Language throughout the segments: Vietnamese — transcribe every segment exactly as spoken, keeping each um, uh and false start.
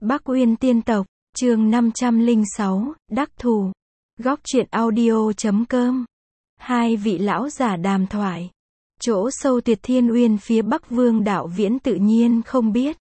Bắc Uyên Tiên Tộc, chương năm trăm lẻ sáu, Đắc Thù. Góc truyện audio chấm com. Hai vị lão giả đàm thoại. Chỗ sâu Tuyệt Thiên Uyên phía Bắc Vương Đạo Viễn tự nhiên không biết.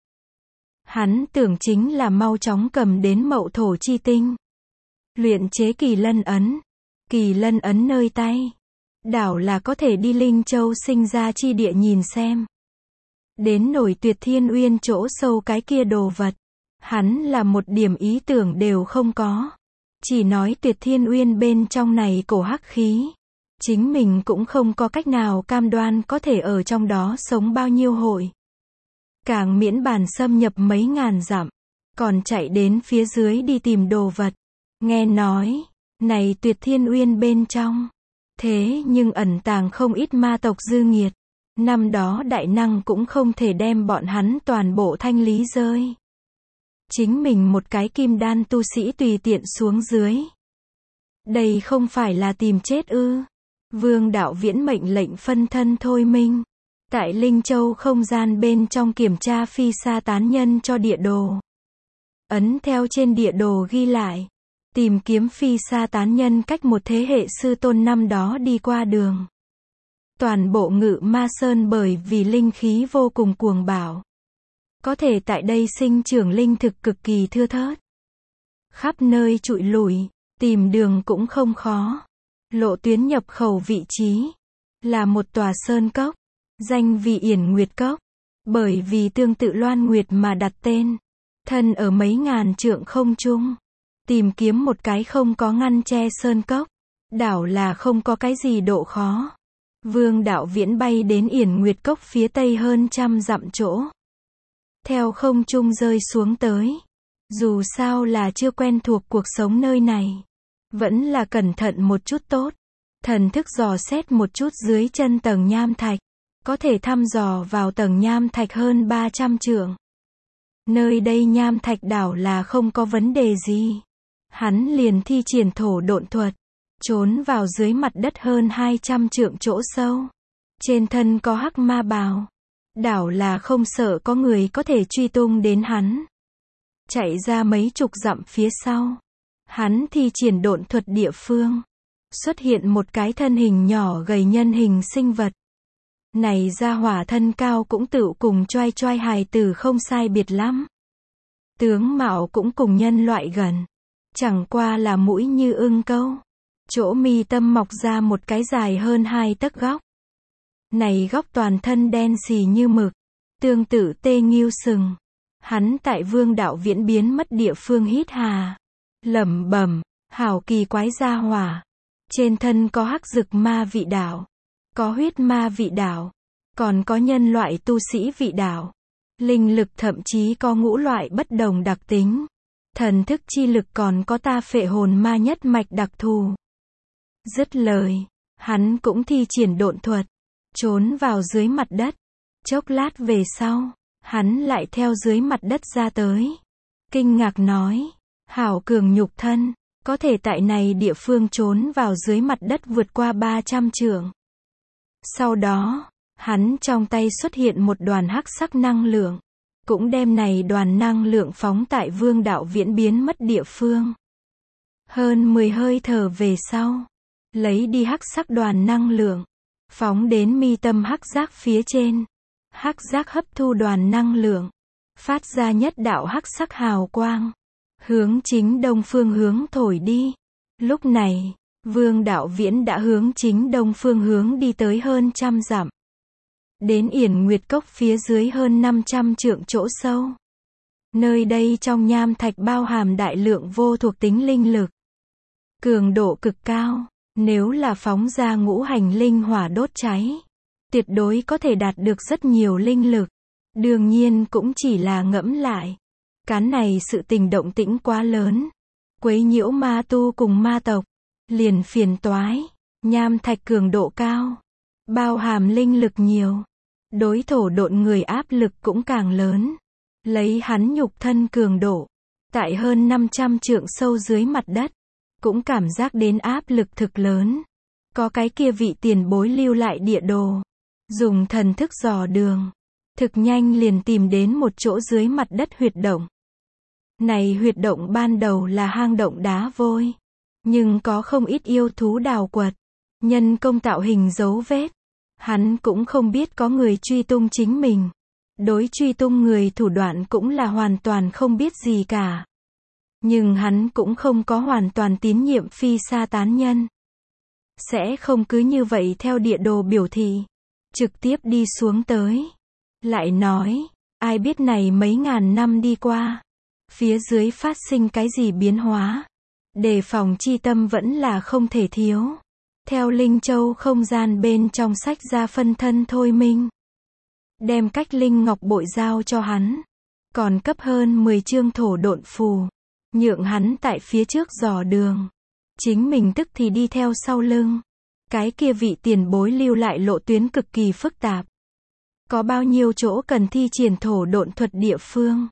Hắn tưởng chính là mau chóng cầm đến Mậu Thổ chi tinh. Luyện chế Kỳ Lân ấn. Kỳ Lân ấn nơi tay. Đảo là có thể đi Linh Châu sinh ra chi địa nhìn xem. Đến nổi Tuyệt Thiên Uyên chỗ sâu cái kia đồ vật. Hắn là một điểm ý tưởng đều không có. Chỉ nói Tuyệt Thiên Uyên bên trong này cổ hắc khí. Chính mình cũng không có cách nào cam đoan có thể ở trong đó sống bao nhiêu hội. Càng miễn bàn xâm nhập mấy ngàn dặm. Còn chạy đến phía dưới đi tìm đồ vật. Nghe nói, này Tuyệt Thiên Uyên bên trong. Thế nhưng ẩn tàng không ít ma tộc dư nghiệt. Năm đó đại năng cũng không thể đem bọn hắn toàn bộ thanh lý rơi. Chính mình một cái kim đan tu sĩ tùy tiện xuống dưới. Đây không phải là tìm chết ư. Vương Đạo Viễn mệnh lệnh phân thân thôi minh. Tại Linh Châu không gian bên trong kiểm tra phi sa tán nhân cho địa đồ. Ấn theo trên địa đồ ghi lại. Tìm kiếm phi sa tán nhân cách một thế hệ sư tôn năm đó đi qua đường. Toàn bộ Ngự Ma Sơn bởi vì linh khí vô cùng cuồng bạo. Có thể tại đây sinh trưởng linh thực cực kỳ thưa thớt. Khắp nơi trụi lủi, tìm đường cũng không khó. Lộ tuyến nhập khẩu vị trí là một tòa sơn cốc, danh vì Yển Nguyệt Cốc, bởi vì tương tự Loan Nguyệt mà đặt tên. Thân ở mấy ngàn trượng không trung, tìm kiếm một cái không có ngăn che sơn cốc, đảo là không có cái gì độ khó. Vương Đạo Viễn bay đến Yển Nguyệt Cốc phía tây hơn trăm dặm chỗ. Theo không trung rơi xuống tới. Dù sao là chưa quen thuộc cuộc sống nơi này. Vẫn là cẩn thận một chút tốt. Thần thức dò xét một chút dưới chân tầng nham thạch. Có thể thăm dò vào tầng nham thạch hơn ba trăm trượng. Nơi đây nham thạch đảo là không có vấn đề gì. Hắn liền thi triển thổ độn thuật. Trốn vào dưới mặt đất hơn hai trăm trượng chỗ sâu. Trên thân có hắc ma bào. Đảo là không sợ có người có thể truy tung đến hắn. Chạy ra mấy chục dặm phía sau. Hắn thi triển độn thuật địa phương. Xuất hiện một cái thân hình nhỏ gầy nhân hình sinh vật. Này ra hỏa thân cao cũng tựu cùng choai choai hài tử không sai biệt lắm. Tướng mạo cũng cùng nhân loại gần. Chẳng qua là mũi như ưng câu. Chỗ mi tâm mọc ra một cái dài hơn hai tấc góc. Này góc toàn thân đen xì như mực. Tương tự tê nghiêu sừng. Hắn tại Vương Đạo Viễn biến mất địa phương hít hà. Lẩm bẩm, hảo kỳ quái gia hỏa. Trên thân có hắc dực ma vị đảo. Có huyết ma vị đảo. Còn có nhân loại tu sĩ vị đảo. Linh lực thậm chí có ngũ loại bất đồng đặc tính. Thần thức chi lực còn có ta phệ hồn ma nhất mạch đặc thù. Dứt lời, hắn cũng thi triển độn thuật. Trốn vào dưới mặt đất. Chốc lát về sau, hắn lại theo dưới mặt đất ra tới. Kinh ngạc nói, hảo cường nhục thân, có thể tại này địa phương trốn vào dưới mặt đất vượt qua ba trăm trượng. Sau đó, hắn trong tay xuất hiện một đoàn hắc sắc năng lượng. Cũng đem này đoàn năng lượng phóng tại Vương Đạo Viễn biến mất địa phương. Hơn mười hơi thở về sau, lấy đi hắc sắc đoàn năng lượng. Phóng đến mi tâm hắc giác phía trên. Hắc giác hấp thu đoàn năng lượng. Phát ra nhất đạo hắc sắc hào quang. Hướng chính đông phương hướng thổi đi. Lúc này, Vương Đạo Viễn đã hướng chính đông phương hướng đi tới hơn trăm dặm. Đến Yển Nguyệt Cốc phía dưới hơn năm trăm trượng chỗ sâu. Nơi đây trong nham thạch bao hàm đại lượng vô thuộc tính linh lực. Cường độ cực cao. Nếu là phóng ra ngũ hành linh hỏa đốt cháy, tuyệt đối có thể đạt được rất nhiều linh lực. Đương nhiên cũng chỉ là ngẫm lại. Cán này sự tình động tĩnh quá lớn. Quấy nhiễu ma tu cùng ma tộc. Liền phiền toái. Nham thạch cường độ cao. Bao hàm linh lực nhiều. Đối thổ độn người áp lực cũng càng lớn. Lấy hắn nhục thân cường độ. Tại hơn năm trăm trượng sâu dưới mặt đất. Cũng cảm giác đến áp lực thực lớn. Có cái kia vị tiền bối lưu lại địa đồ. Dùng thần thức dò đường. Thực nhanh liền tìm đến một chỗ dưới mặt đất huyệt động. Này huyệt động ban đầu là hang động đá vôi, nhưng có không ít yêu thú đào quật, nhân công tạo hình dấu vết. Hắn cũng không biết có người truy tung chính mình. Đối truy tung người thủ đoạn cũng là hoàn toàn không biết gì cả. Nhưng hắn cũng không có hoàn toàn tín nhiệm phi sa tán nhân. Sẽ không cứ như vậy theo địa đồ biểu thị. Trực tiếp đi xuống tới. Lại nói, ai biết này mấy ngàn năm đi qua. Phía dưới phát sinh cái gì biến hóa. Đề phòng chi tâm vẫn là không thể thiếu. Theo Linh Châu không gian bên trong sách ra phân thân thôi minh. Đem cách Linh Ngọc bội giao cho hắn. Còn cấp hơn mười chương thổ độn phù. Nhượng hắn tại phía trước dò đường. Chính mình tức thì đi theo sau lưng. Cái kia vị tiền bối lưu lại lộ tuyến cực kỳ phức tạp. Có bao nhiêu chỗ cần thi triển thổ độn thuật địa phương.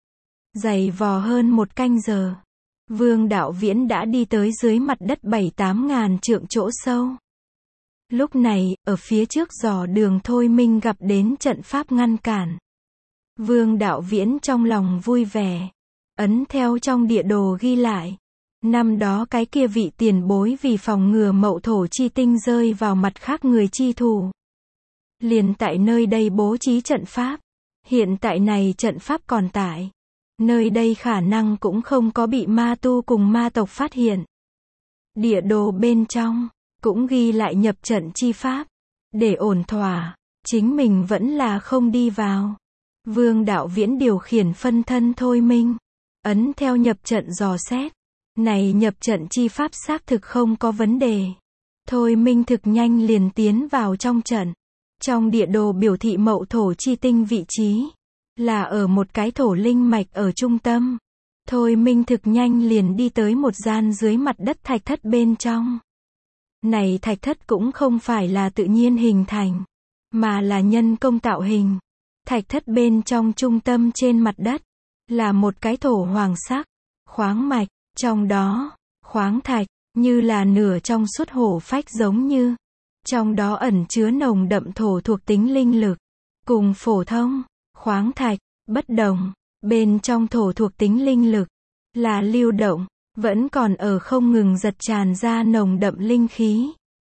Dày vò hơn một canh giờ. Vương Đạo Viễn đã đi tới dưới mặt đất bảy tám ngàn trượng chỗ sâu. Lúc này, ở phía trước dò đường thôi minh gặp đến trận pháp ngăn cản. Vương Đạo Viễn trong lòng vui vẻ. Ấn theo trong địa đồ ghi lại. Năm đó cái kia vị tiền bối vì phòng ngừa mậu thổ chi tinh rơi vào mặt khác người chi thủ. Liền tại nơi đây bố trí trận pháp. Hiện tại này trận pháp còn tại. Nơi đây khả năng cũng không có bị ma tu cùng ma tộc phát hiện. Địa đồ bên trong, cũng ghi lại nhập trận chi pháp. Để ổn thỏa, chính mình vẫn là không đi vào. Vương Đạo Viễn điều khiển phân thân thôi minh. Ấn theo nhập trận dò xét. Này nhập trận chi pháp xác thực không có vấn đề. Thôi minh thực nhanh liền tiến vào trong trận. Trong địa đồ biểu thị mậu thổ chi tinh vị trí. Là ở một cái thổ linh mạch ở trung tâm. Thôi minh thực nhanh liền đi tới một gian dưới mặt đất thạch thất bên trong. Này thạch thất cũng không phải là tự nhiên hình thành. Mà là nhân công tạo hình. Thạch thất bên trong trung tâm trên mặt đất. Là một cái thổ hoàng sắc. Khoáng mạch. Trong đó, khoáng thạch, như là nửa trong suốt hổ phách giống như. Trong đó ẩn chứa nồng đậm thổ thuộc tính linh lực. Cùng phổ thông, khoáng thạch, bất đồng. Bên trong thổ thuộc tính linh lực, là lưu động, vẫn còn ở không ngừng giật tràn ra nồng đậm linh khí.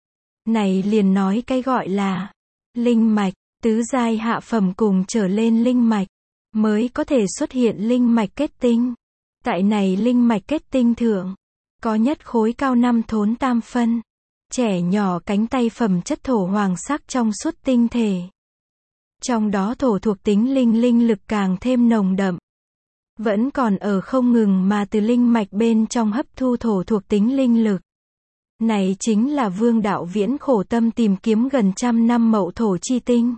Này liền nói cái gọi là linh mạch, tứ giai hạ phẩm cùng trở lên linh mạch, mới có thể xuất hiện linh mạch kết tinh. Tại này linh mạch kết tinh thượng, có nhất khối cao năm thốn tam phân, trẻ nhỏ cánh tay phẩm chất thổ hoàng sắc trong suốt tinh thể. Trong đó thổ thuộc tính linh linh lực càng thêm nồng đậm. Vẫn còn ở không ngừng mà từ linh mạch bên trong hấp thu thổ thuộc tính linh lực. Này chính là Vương Đạo Viễn khổ tâm tìm kiếm gần trăm năm mậu thổ chi tinh.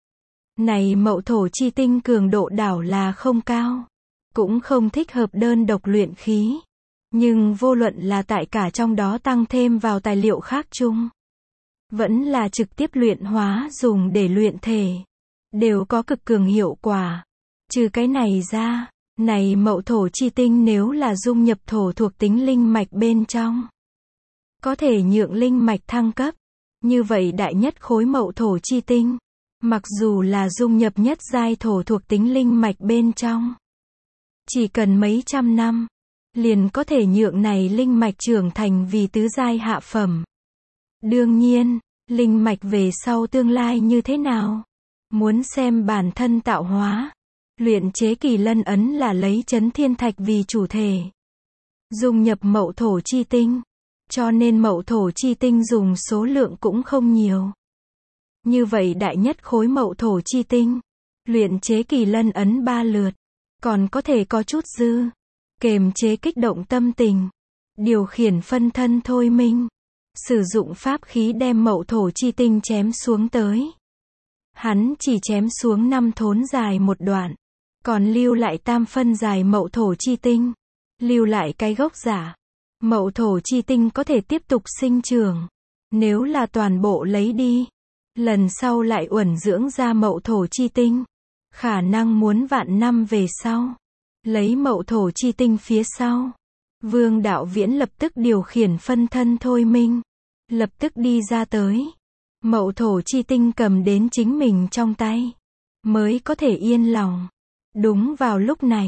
Này mậu thổ chi tinh cường độ đảo là không cao. Cũng không thích hợp đơn độc luyện khí. Nhưng vô luận là tại cả trong đó tăng thêm vào tài liệu khác chung. Vẫn là trực tiếp luyện hóa dùng để luyện thể. Đều có cực cường hiệu quả. Trừ cái này ra, này mậu thổ chi tinh nếu là dung nhập thổ thuộc tính linh mạch bên trong. Có thể nhượng linh mạch thăng cấp. Như vậy đại nhất khối mậu thổ chi tinh. Mặc dù là dung nhập nhất giai thổ thuộc tính linh mạch bên trong. Chỉ cần mấy trăm năm, liền có thể nhượng này linh mạch trưởng thành vì tứ giai hạ phẩm. Đương nhiên, linh mạch về sau tương lai như thế nào? Muốn xem bản thân tạo hóa. Luyện chế kỳ lân ấn là lấy chấn thiên thạch vì chủ thể. Dùng nhập mậu thổ chi tinh. Cho nên mậu thổ chi tinh dùng số lượng cũng không nhiều. Như vậy đại nhất khối mậu thổ chi tinh. Luyện chế kỳ lân ấn ba lượt. Còn có thể có chút dư. Kềm chế kích động tâm tình. Điều khiển phân thân thôi minh. Sử dụng pháp khí đem mậu thổ chi tinh chém xuống tới. Hắn chỉ chém xuống năm thốn dài một đoạn. Còn lưu lại tam phân dài mậu thổ chi tinh. Lưu lại cái gốc giả. Mậu thổ chi tinh có thể tiếp tục sinh trưởng. Nếu là toàn bộ lấy đi. Lần sau lại uẩn dưỡng ra mậu thổ chi tinh. Khả năng muốn vạn năm về sau. Lấy mậu thổ chi tinh phía sau. Vương Đạo Viễn lập tức điều khiển phân thân thôi minh. Lập tức đi ra tới. Mậu thổ chi tinh cầm đến chính mình trong tay. Mới có thể yên lòng. Đúng vào lúc này.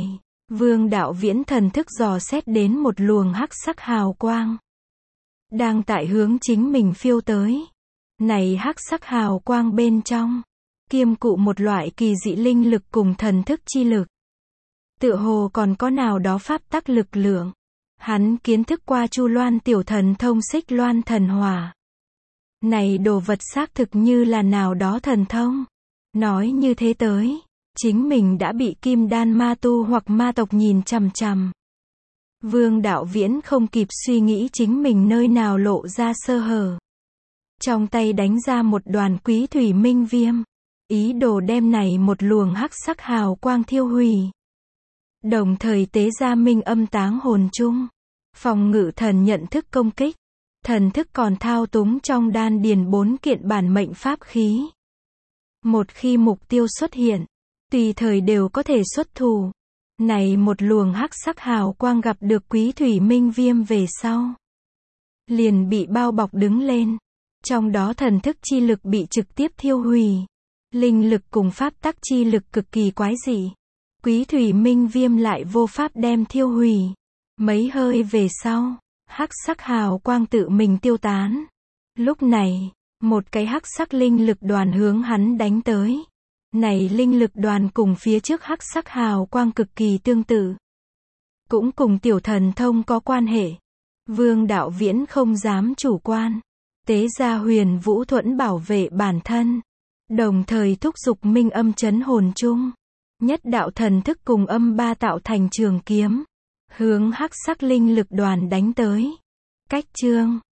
Vương Đạo Viễn thần thức dò xét đến một luồng hắc sắc hào quang. Đang tại hướng chính mình phiêu tới. Này hắc sắc hào quang bên trong. Kiêm cụ một loại kỳ dị linh lực cùng thần thức chi lực. Tựa hồ còn có nào đó pháp tắc lực lượng. Hắn kiến thức qua Chu Loan tiểu thần thông Xích Loan thần hỏa. Này đồ vật xác thực như là nào đó thần thông. Nói như thế tới, chính mình đã bị kim đan ma tu hoặc ma tộc nhìn chằm chằm. Vương Đạo Viễn không kịp suy nghĩ chính mình nơi nào lộ ra sơ hở. Trong tay đánh ra một đoàn quý thủy minh viêm. Ý đồ đem này một luồng hắc sắc hào quang thiêu hủy. Đồng thời tế ra minh âm táng hồn chung. Phòng ngự thần nhận thức công kích. Thần thức còn thao túng trong đan điền bốn kiện bản mệnh pháp khí. Một khi mục tiêu xuất hiện, tùy thời đều có thể xuất thủ. Này một luồng hắc sắc hào quang gặp được quý thủy minh viêm về sau. Liền bị bao bọc đứng lên. Trong đó thần thức chi lực bị trực tiếp thiêu hủy. Linh lực cùng pháp tắc chi lực cực kỳ quái dị. Quý thủy minh viêm lại vô pháp đem thiêu hủy. Mấy hơi về sau, hắc sắc hào quang tự mình tiêu tán. Lúc này, một cái hắc sắc linh lực đoàn hướng hắn đánh tới. Này linh lực đoàn cùng phía trước hắc sắc hào quang cực kỳ tương tự. Cũng cùng tiểu thần thông có quan hệ. Vương Đạo Viễn không dám chủ quan. Tế ra huyền vũ thuẫn bảo vệ bản thân. Đồng thời thúc giục minh âm chấn hồn chung. Nhất đạo thần thức cùng âm ba tạo thành trường kiếm. Hướng hắc sắc linh lực đoàn đánh tới. Cách chương